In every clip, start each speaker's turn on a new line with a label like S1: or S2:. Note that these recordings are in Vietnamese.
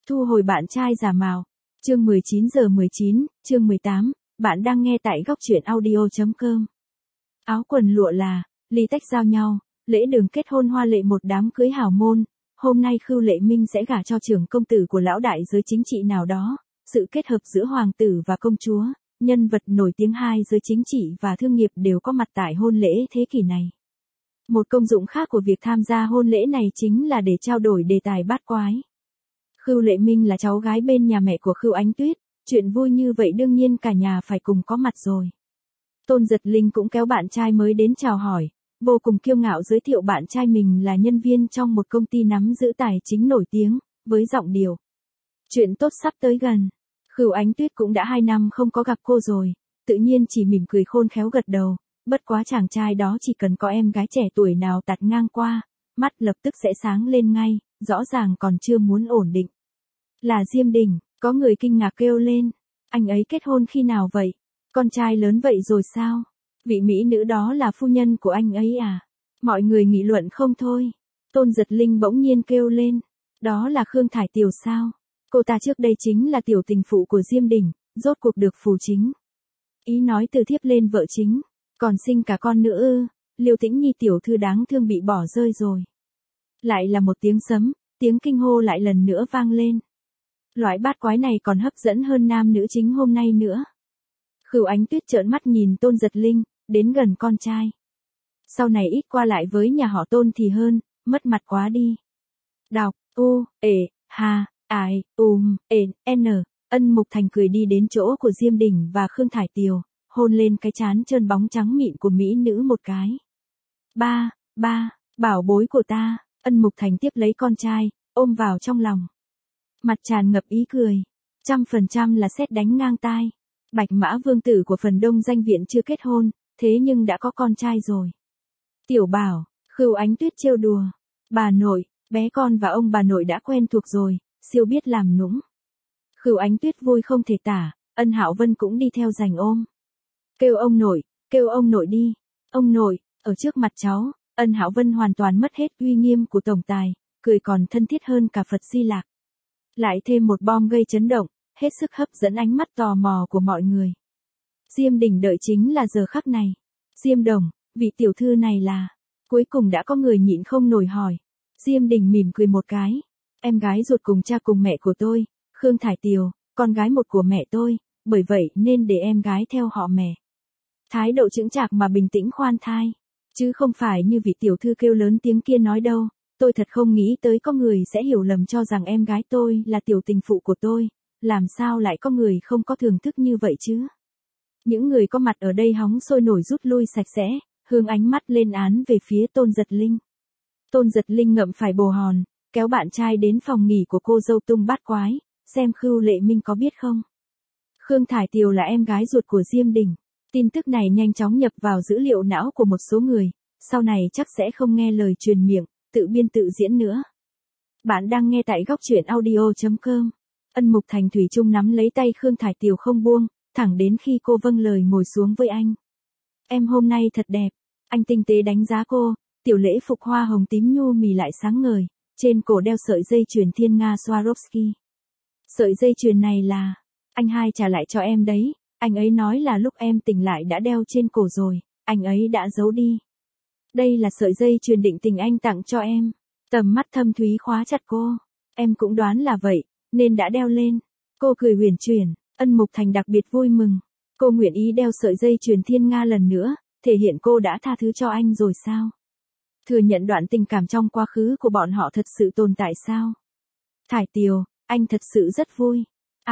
S1: Thu hồi bạn trai giả mạo. Chương 19:19, chương 18, bạn đang nghe tại góc truyện audio.com. Áo quần lụa là, ly tách giao nhau, lễ đường kết hôn hoa lệ một đám cưới hào môn. Hôm nay Khưu Lệ Minh sẽ gả cho trưởng công tử của lão đại giới chính trị nào đó. Sự kết hợp giữa hoàng tử và công chúa, nhân vật nổi tiếng hai giới chính trị và thương nghiệp đều có mặt tại hôn lễ thế kỷ này. Một công dụng khác của việc tham gia hôn lễ này chính là để trao đổi đề tài bát quái. Khưu Lệ Minh là cháu gái bên nhà mẹ của Khưu Ánh Tuyết, chuyện vui như vậy đương nhiên cả nhà phải cùng có mặt rồi. Tôn Giật Linh cũng kéo bạn trai mới đến chào hỏi, vô cùng kiêu ngạo giới thiệu bạn trai mình là nhân viên trong một công ty nắm giữ tài chính nổi tiếng, với giọng điệu. Chuyện tốt sắp tới gần. Khưu Ánh Tuyết cũng đã 2 năm không có gặp cô rồi, tự nhiên chỉ mỉm cười khôn khéo gật đầu, bất quá chàng trai đó chỉ cần có em gái trẻ tuổi nào tạt ngang qua, mắt lập tức sẽ sáng lên ngay, rõ ràng còn chưa muốn ổn định. Là Diêm Đình, có người kinh ngạc kêu lên, anh ấy kết hôn khi nào vậy? Con trai lớn vậy rồi sao? Vị mỹ nữ đó là phu nhân của anh ấy à? Mọi người nghị luận không thôi. Tôn Giật Linh bỗng nhiên kêu lên, đó là Khương Thải Tiều sao? Cô ta trước đây chính là tiểu tình phụ của Diêm Đình, rốt cuộc được phù chính. Ý nói từ thiếp lên vợ chính, còn sinh cả con nữa ư? Liêu Tĩnh Nhi tiểu thư đáng thương bị bỏ rơi rồi. Lại là một tiếng sấm, tiếng kinh hô lại lần nữa vang lên. Loại bát quái này còn hấp dẫn hơn nam nữ chính hôm nay nữa. Khưu Ánh Tuyết trợn mắt nhìn Tôn Giật Linh, đến gần con trai. Sau này ít qua lại với nhà họ Tôn thì hơn, mất mặt quá đi. Đọc, N, Ân Mục Thành cười đi đến chỗ của Diêm Đình và Khương Thải Tiều, hôn lên cái trán trơn bóng trắng mịn của mỹ nữ một cái. Ba, bảo bối của ta, Ân Mục Thành tiếp lấy con trai, ôm vào trong lòng. Mặt tràn ngập ý cười, 100% là sét đánh ngang tai. Bạch Mã Vương tử của phần Đông Danh Viện chưa kết hôn, thế nhưng đã có con trai rồi. Tiểu Bảo, Khưu Ánh Tuyết trêu đùa, bà nội, bé con và ông bà nội đã quen thuộc rồi, siêu biết làm nũng. Khưu Ánh Tuyết vui không thể tả, Ân Hạo Vân cũng đi theo giành ôm. Kêu ông nội đi, ông nội, ở trước mặt cháu, Ân Hạo Vân hoàn toàn mất hết uy nghiêm của tổng tài, cười còn thân thiết hơn cả Phật Di Lạc. Lại thêm một bom gây chấn động, hết sức hấp dẫn ánh mắt tò mò của mọi người. Diêm Đình đợi chính là giờ khắc này. Diêm Đồng, vị tiểu thư này là... Cuối cùng đã có người nhịn không nổi hỏi. Diêm Đình mỉm cười một cái. Em gái ruột cùng cha cùng mẹ của tôi, Khương Thải Tiều, con gái một của mẹ tôi, bởi vậy nên để em gái theo họ mẹ. Thái độ chững chạc mà bình tĩnh khoan thai. Chứ không phải như vị tiểu thư kêu lớn tiếng kia nói đâu. Tôi thật không nghĩ tới có người sẽ hiểu lầm cho rằng em gái tôi là tiểu tình phụ của tôi. Làm sao lại có người không có thưởng thức như vậy chứ? Những người có mặt ở đây hóng sôi nổi rút lui sạch sẽ, hướng ánh mắt lên án về phía Tôn Giật Linh. Tôn Giật Linh ngậm phải bồ hòn, kéo bạn trai đến phòng nghỉ của cô dâu tung bát quái, xem Khưu Lệ Minh có biết không? Khương Thải Tiều là em gái ruột của Diêm Đình. Tin tức này nhanh chóng nhập vào dữ liệu não của một số người, sau này chắc sẽ không nghe lời truyền miệng, tự biên tự diễn nữa. Bạn đang nghe tại góc truyện audio.com. Ân Mục Thành thủy chung nắm lấy tay Khương Thải Tiều không buông, thẳng đến khi cô vâng lời ngồi xuống với anh. Em hôm nay thật đẹp. Anh tinh tế đánh giá cô, tiểu lễ phục hoa hồng tím nhu mì lại sáng ngời, trên cổ đeo sợi dây chuyền thiên nga Swarovski. Sợi dây chuyền này là, anh hai trả lại cho em đấy, anh ấy nói là lúc em tỉnh lại đã đeo trên cổ rồi, anh ấy đã giấu đi. Đây là sợi dây chuyền định tình anh tặng cho em. Tầm mắt thâm thúy khóa chặt cô. Em cũng đoán là vậy, nên đã đeo lên. Cô cười huyền chuyển, Ân Mục Thành đặc biệt vui mừng. Cô nguyện ý đeo sợi dây chuyền thiên nga lần nữa, thể hiện cô đã tha thứ cho anh rồi sao? Thừa nhận đoạn tình cảm trong quá khứ của bọn họ thật sự tồn tại sao? Thải Tiều, anh thật sự rất vui.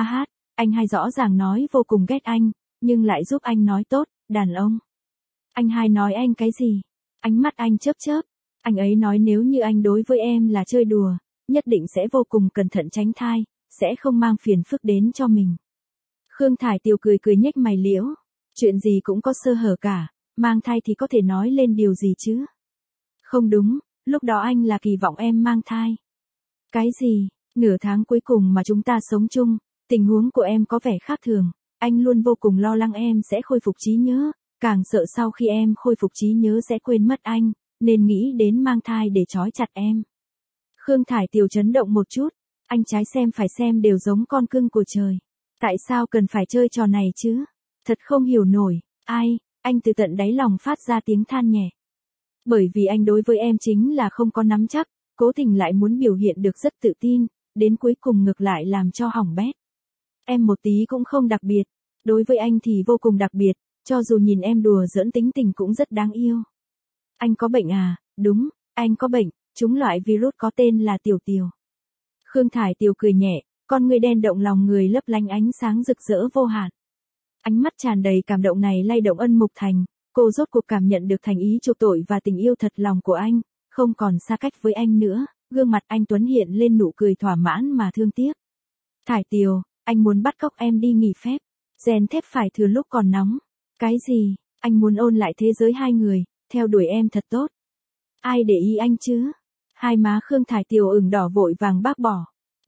S1: Anh hai rõ ràng nói vô cùng ghét anh, nhưng lại giúp anh nói tốt, đàn ông. Anh hai nói anh cái gì? Ánh mắt anh chớp chớp. Anh ấy nói nếu như anh đối với em là chơi đùa, nhất định sẽ vô cùng cẩn thận tránh thai, sẽ không mang phiền phức đến cho mình. Khương Thải Tiều cười cười nhếch mày liễu. Chuyện gì cũng có sơ hở cả, mang thai thì có thể nói lên điều gì chứ? Không đúng, lúc đó anh là kỳ vọng em mang thai. Cái gì? Nửa tháng cuối cùng mà chúng ta sống chung, tình huống của em có vẻ khác thường, anh luôn vô cùng lo lắng em sẽ khôi phục trí nhớ, càng sợ sau khi em khôi phục trí nhớ sẽ quên mất anh, nên nghĩ đến mang thai để trói chặt em. Khương Thải Tiều chấn động một chút, Anh trái xem phải xem đều giống con cưng của trời. Tại sao cần phải chơi trò này chứ? Thật không hiểu nổi. Ai, anh từ tận đáy lòng phát ra tiếng than nhẹ. Bởi vì anh đối với em chính là không có nắm chắc, cố tình lại muốn biểu hiện được rất tự tin, đến cuối cùng ngược lại làm cho hỏng bét. Em một tí cũng không đặc biệt, đối với anh thì vô cùng đặc biệt, cho dù nhìn em đùa giỡn tính tình cũng rất đáng yêu. Anh có bệnh à? Đúng, anh có bệnh, trúng loại virus có tên là tiểu tiều. Khương Thải Tiều cười nhẹ, con ngươi đen động lòng người lấp lánh ánh sáng rực rỡ vô hạn. Ánh mắt tràn đầy cảm động này lay động Ân Mục Thành, cô rốt cuộc cảm nhận được thành ý chuộc tội và tình yêu thật lòng của anh, không còn xa cách với anh nữa, gương mặt anh tuấn hiện lên nụ cười thỏa mãn mà thương tiếc. Thải Tiều, anh muốn bắt cóc em đi nghỉ phép, rèn thép phải thừa lúc còn nóng. Cái gì? Anh muốn ôn lại thế giới hai người, theo đuổi em thật tốt. Ai để ý anh chứ? Hai má Khương Thải Tiều ửng đỏ vội vàng bác bỏ.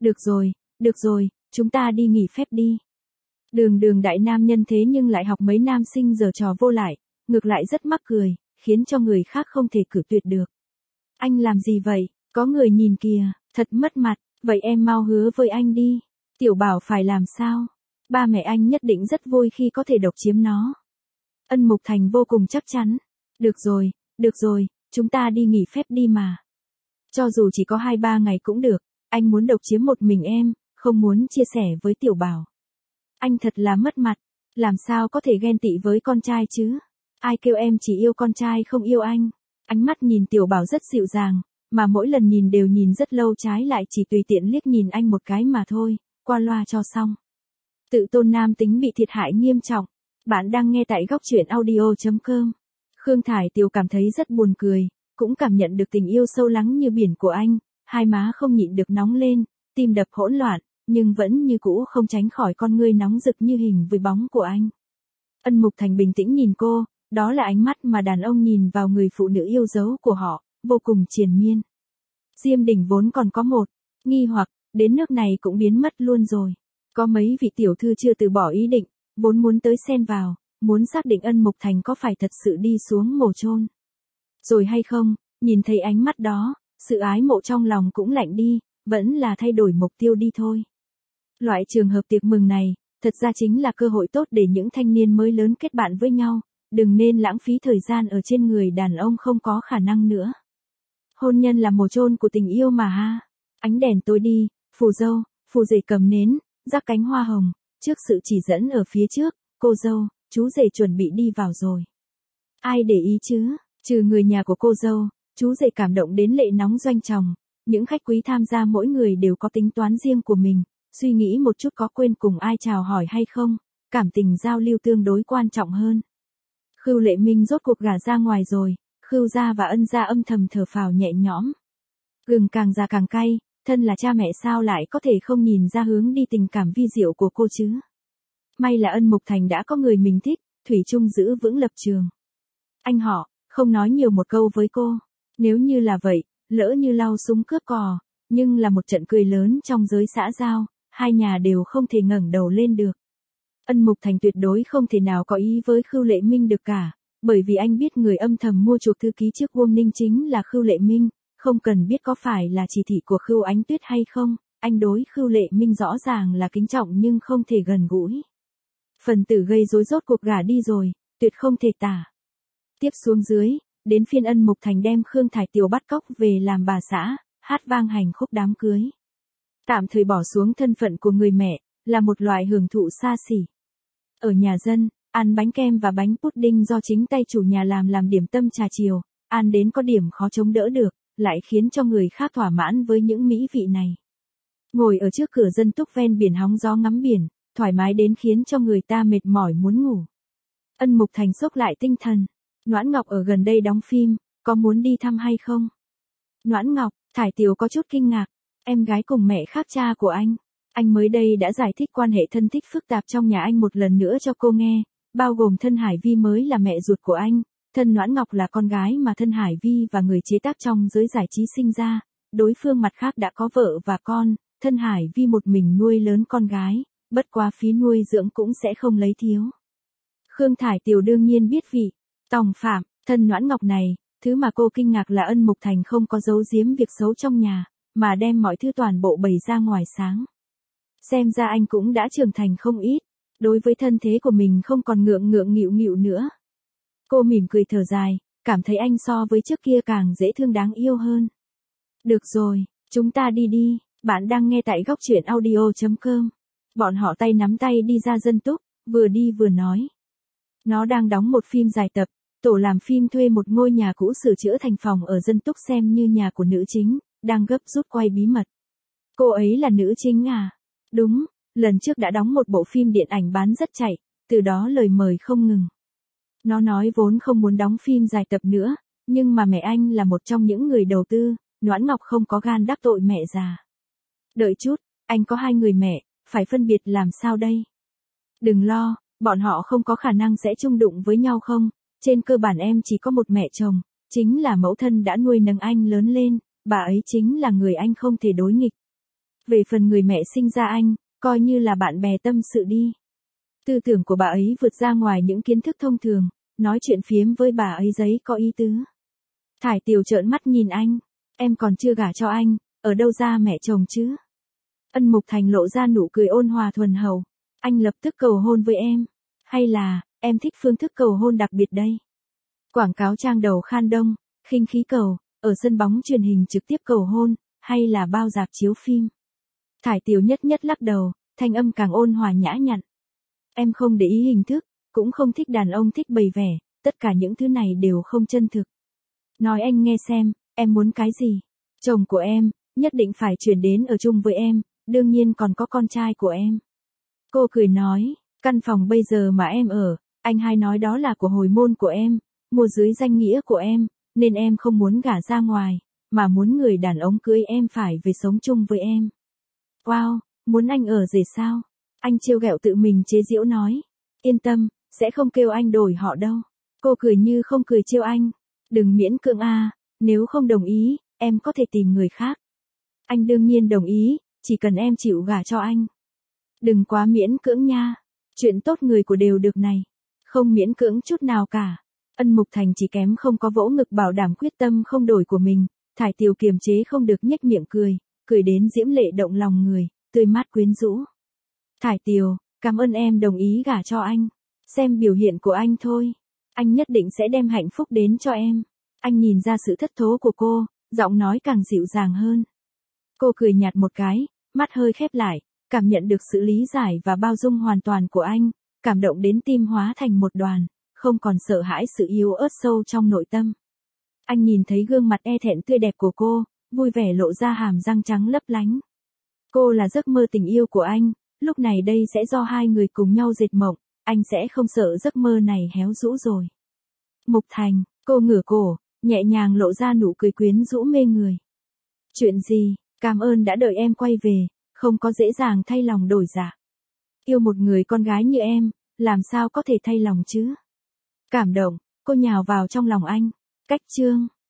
S1: Được rồi, chúng ta đi nghỉ phép đi. Đường đại nam nhân thế nhưng lại học mấy nam sinh giờ trò vô lại, ngược lại rất mắc cười, khiến cho người khác không thể cử tuyệt được. Anh làm gì vậy? Có người nhìn kìa, thật mất mặt, vậy em mau hứa với anh đi. Tiểu Bảo phải làm sao? Ba mẹ anh nhất định rất vui khi có thể độc chiếm nó. Ân Mục Thành vô cùng chắc chắn. Được rồi, chúng ta đi nghỉ phép đi mà. Cho dù chỉ có 2-3 ngày cũng được, anh muốn độc chiếm một mình em, không muốn chia sẻ với Tiểu Bảo. Anh thật là mất mặt, làm sao có thể ghen tị với con trai chứ? Ai kêu em chỉ yêu con trai không yêu anh? Ánh mắt nhìn Tiểu Bảo rất dịu dàng, mà mỗi lần nhìn đều nhìn rất lâu trái lại chỉ tùy tiện liếc nhìn anh một cái mà thôi, qua loa cho xong. Tự tôn nam tính bị thiệt hại nghiêm trọng. Bạn đang nghe tại góc truyện audio.com. Khương Thải Tiều cảm thấy rất buồn cười, cũng cảm nhận được tình yêu sâu lắng như biển của anh, hai má không nhịn được nóng lên, tim đập hỗn loạn, nhưng vẫn như cũ không tránh khỏi con ngươi nóng rực như hình với bóng của anh. Ân Mục Thành bình tĩnh nhìn cô, đó là ánh mắt mà đàn ông nhìn vào người phụ nữ yêu dấu của họ, vô cùng triền miên. Diêm Đình vốn còn có một nghi hoặc, đến nước này cũng biến mất luôn rồi. Có mấy vị tiểu thư chưa từ bỏ ý định, vốn muốn tới xen vào, muốn xác định Ân Mục Thành có phải thật sự đi xuống mồ chôn rồi hay không, nhìn thấy ánh mắt đó, sự ái mộ trong lòng cũng lạnh đi, vẫn là thay đổi mục tiêu đi thôi. Loại trường hợp tiệc mừng này, thật ra chính là cơ hội tốt để những thanh niên mới lớn kết bạn với nhau, đừng nên lãng phí thời gian ở trên người đàn ông không có khả năng nữa. Hôn nhân là mồ chôn của tình yêu mà ha. Ánh đèn tối đi, phù dâu, phù rể cầm nến, rắc cánh hoa hồng, trước sự chỉ dẫn ở phía trước, cô dâu, chú rể chuẩn bị đi vào rồi. Ai để ý chứ, trừ người nhà của cô dâu, chú rể cảm động đến lệ nóng doanh tròng, những khách quý tham gia mỗi người đều có tính toán riêng của mình, suy nghĩ một chút có quên cùng ai chào hỏi hay không, cảm tình giao lưu tương đối quan trọng hơn. Khưu Lệ Minh rốt cuộc gả ra ngoài rồi, Khưu gia và Ân gia âm thầm thở phào nhẹ nhõm. Gừng càng già càng cay, thân là cha mẹ sao lại có thể không nhìn ra hướng đi tình cảm vi diệu của cô chứ. May là Ân Mục Thành đã có người mình thích, thủy chung giữ vững lập trường. Anh họ, không nói nhiều một câu với cô, nếu như là vậy, lỡ như lau súng cướp cò, nhưng là một trận cười lớn trong giới xã giao, hai nhà đều không thể ngẩng đầu lên được. Ân Mục Thành tuyệt đối không thể nào có ý với Khưu Lệ Minh được cả, bởi vì anh biết người âm thầm mua chuộc thư ký trước Uông Ninh chính là Khưu Lệ Minh, không cần biết có phải là chỉ thị của Khưu Ánh Tuyết hay không, anh đối Khưu Lệ Minh rõ ràng là kính trọng nhưng không thể gần gũi. Phần tử gây rối rốt cuộc gả đi rồi, tuyệt không thể tả. Tiếp xuống dưới, đến phiên Ân Mục Thành đem Khương Thải Tiều bắt cóc về làm bà xã, hát vang hành khúc đám cưới. Tạm thời bỏ xuống thân phận của người mẹ, là một loại hưởng thụ xa xỉ. Ở nhà dân, ăn bánh kem và bánh pudding do chính tay chủ nhà làm điểm tâm trà chiều, ăn đến có điểm khó chống đỡ được, lại khiến cho người khác thỏa mãn với những mỹ vị này. Ngồi ở trước cửa dân túc ven biển hóng gió ngắm biển, thoải mái đến khiến cho người ta mệt mỏi muốn ngủ. Ân Mục Thành xốc lại tinh thần. Noãn Ngọc ở gần đây đóng phim, có muốn đi thăm hay không? Noãn Ngọc, Thải Tiều có chút kinh ngạc, em gái cùng mẹ khác cha của anh mới đây đã giải thích quan hệ thân thích phức tạp trong nhà anh một lần nữa cho cô nghe, bao gồm thân Hải Vi mới là mẹ ruột của anh, thân Noãn Ngọc là con gái mà thân Hải Vi và người chế tác trong giới giải trí sinh ra, đối phương mặt khác đã có vợ và con, thân Hải Vi một mình nuôi lớn con gái, bất quá phí nuôi dưỡng cũng sẽ không lấy thiếu. Khương Thải Tiều đương nhiên biết vị tòng phạm, thân Noãn Ngọc này, thứ mà cô kinh ngạc là Ân Mục Thành không có giấu giếm việc xấu trong nhà, mà đem mọi thứ toàn bộ bày ra ngoài sáng. Xem ra anh cũng đã trưởng thành không ít, đối với thân thế của mình không còn ngượng ngượng nghịu nghịu nữa. Cô mỉm cười thở dài, cảm thấy anh so với trước kia càng dễ thương đáng yêu hơn. Được rồi, chúng ta đi đi, bạn đang nghe tại góc truyện audio.com. Bọn họ tay nắm tay đi ra Dân Túc, vừa đi vừa nói. Nó đang đóng một phim dài tập, tổ làm phim thuê một ngôi nhà cũ sửa chữa thành phòng ở Dân Túc xem như nhà của nữ chính, đang gấp rút quay bí mật. Cô ấy là nữ chính à? Đúng, lần trước đã đóng một bộ phim điện ảnh bán rất chạy, từ đó lời mời không ngừng. Nó nói vốn không muốn đóng phim dài tập nữa, nhưng mà mẹ anh là một trong những người đầu tư, Noãn Ngọc không có gan đắc tội mẹ già. Đợi chút, anh có 2 người mẹ, phải phân biệt làm sao đây? Đừng lo, bọn họ không có khả năng sẽ chung đụng với nhau không, trên cơ bản em chỉ có một mẹ chồng, chính là mẫu thân đã nuôi nấng anh lớn lên, bà ấy chính là người anh không thể đối nghịch. Về phần người mẹ sinh ra anh, coi như là bạn bè tâm sự đi. Tư tưởng của bà ấy vượt ra ngoài những kiến thức thông thường, nói chuyện phiếm với bà ấy giấy có ý tứ. Thải Tiều trợn mắt nhìn anh, em còn chưa gả cho anh, ở đâu ra mẹ chồng chứ? Ân Mục Thành lộ ra nụ cười ôn hòa thuần hậu, anh lập tức cầu hôn với em, hay là, em thích phương thức cầu hôn đặc biệt đây? Quảng cáo trang đầu khan đông, khinh khí cầu, ở sân bóng truyền hình trực tiếp cầu hôn, hay là bao rạp chiếu phim? Thải Tiều nhất nhất lắc đầu, thanh âm càng ôn hòa nhã nhặn. Em không để ý hình thức, cũng không thích đàn ông thích bày vẻ, tất cả những thứ này đều không chân thực. Nói anh nghe xem, em muốn cái gì? Chồng của em, nhất định phải chuyển đến ở chung với em, đương nhiên còn có con trai của em. Cô cười nói, căn phòng bây giờ mà em ở, anh hay nói đó là của hồi môn của em, mua dưới danh nghĩa của em, nên em không muốn gả ra ngoài, mà muốn người đàn ông cưới em phải về sống chung với em. Wow, muốn anh ở rể sao? Anh trêu ghẹo tự mình chế giễu nói. Yên tâm, sẽ không kêu anh đổi họ đâu. Cô cười như không cười trêu anh. Đừng miễn cưỡng à, nếu không đồng ý, em có thể tìm người khác. Anh đương nhiên đồng ý, chỉ cần em chịu gả cho anh. Đừng quá miễn cưỡng nha. Chuyện tốt người của đều được này. Không miễn cưỡng chút nào cả. Ân Mục Thành chỉ kém không có vỗ ngực bảo đảm quyết tâm không đổi của mình. Thải Tiều kiềm chế không được nhếch miệng cười, cười đến diễm lệ động lòng người, tươi mát quyến rũ. Thải Tiều, cảm ơn em đồng ý gả cho anh. Xem biểu hiện của anh thôi. Anh nhất định sẽ đem hạnh phúc đến cho em. Anh nhìn ra sự thất thố của cô, giọng nói càng dịu dàng hơn. Cô cười nhạt một cái, mắt hơi khép lại, cảm nhận được sự lý giải và bao dung hoàn toàn của anh, cảm động đến tim hóa thành một đoàn, không còn sợ hãi sự yếu ớt sâu trong nội tâm. Anh nhìn thấy gương mặt e thẹn tươi đẹp của cô, vui vẻ lộ ra hàm răng trắng lấp lánh. Cô là giấc mơ tình yêu của anh, lúc này đây sẽ do 2 người cùng nhau dệt mộng, anh sẽ không sợ giấc mơ này héo rũ rồi. Mục Thành, cô ngửa cổ, nhẹ nhàng lộ ra nụ cười quyến rũ mê người. Chuyện gì, cảm ơn đã đợi em quay về, không có dễ dàng thay lòng đổi dạ. Yêu một người con gái như em, làm sao có thể thay lòng chứ? Cảm động, cô nhào vào trong lòng anh. Cách chương